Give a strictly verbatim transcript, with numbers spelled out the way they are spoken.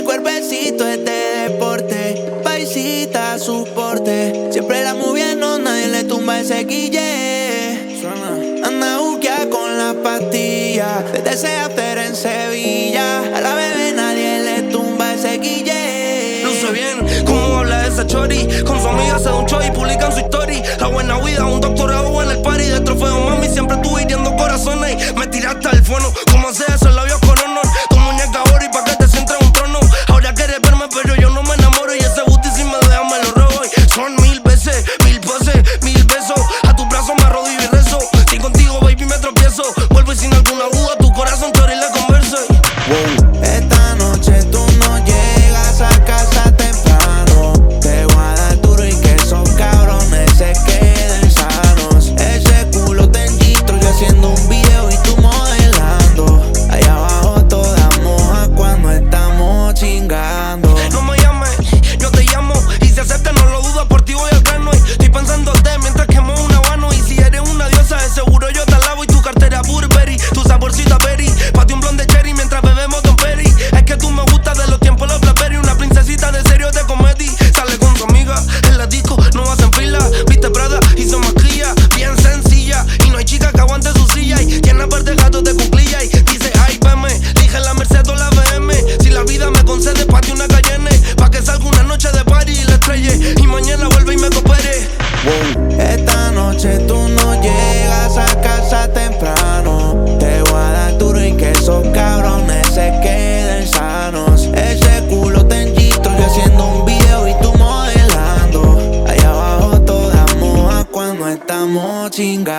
cuerpecito es de deporte, paisita su porte. Siempre la moviendo, nadie le tumba ese guille. Anda buquea con la pastilla, desde ese after en Sevilla. A la bebé nadie le tumba ese guille. Luce bien, como habla esa chori. Con su amiga se da un show y publican su story. La buena vida, un doctorado en el party. De trofeo, mami, siempre estuve hiriendo corazones. Me tiraste al fono, como hace eso, labios con honor. Tu muñeca ahora y pa' que te sientas en un trono. Ahora quieres verme, pero yo no me enamoro. Y ese booty si me deja me lo robo. Y son mil veces, mil poses, mil besos. A tus brazos me arrodillo y rezo. Si contigo, baby, me tropiezo. Vuelvo y sin alguna duda, tu corazón chori le converso. Wow. Esta noche tú no llegas a casa temprano. Te voy a dar duro y que esos cabrones se queden sanos. Ese culo te enchistro, yo haciendo un video y tú modelando. Allá abajo toda moja cuando estamos chingando. No me llames, yo te llamo. Y si aceptas no lo dudo, por ti voy al grano. Y estoy pensándote mientras quemo un habano. Y si eres una diosa, de seguro yo te alabo. Y tu cartera Burberry, tu saborcito a berry. Pati un blonde cherry mientras bebemos Don Perry. Es que tú me gustas de los tiempos los Blackberry. Una princesita de serio de comedy. Sale con su amiga en la disco, no hacen fila. Viste Prada y se maquilla, bien sencilla. Y no hay chica que aguante su silla. Y tiene par de gatos de cuclilla. Y dice, ay, veme, dije la Mercedes o la B M. Si la vida me concede, pati una Cayenne. Pa' que salga una noche de party y la estrelle. Y mañana vuelve y me coopere. Wow. Esta noche tú no llegas a casa temprano. Te voy a dar duro y que esos cabrones se queden sanos. Ese culo te enchistro, yo haciendo un video y tú modelando. Allá abajo toda moja cuando estamos chingando.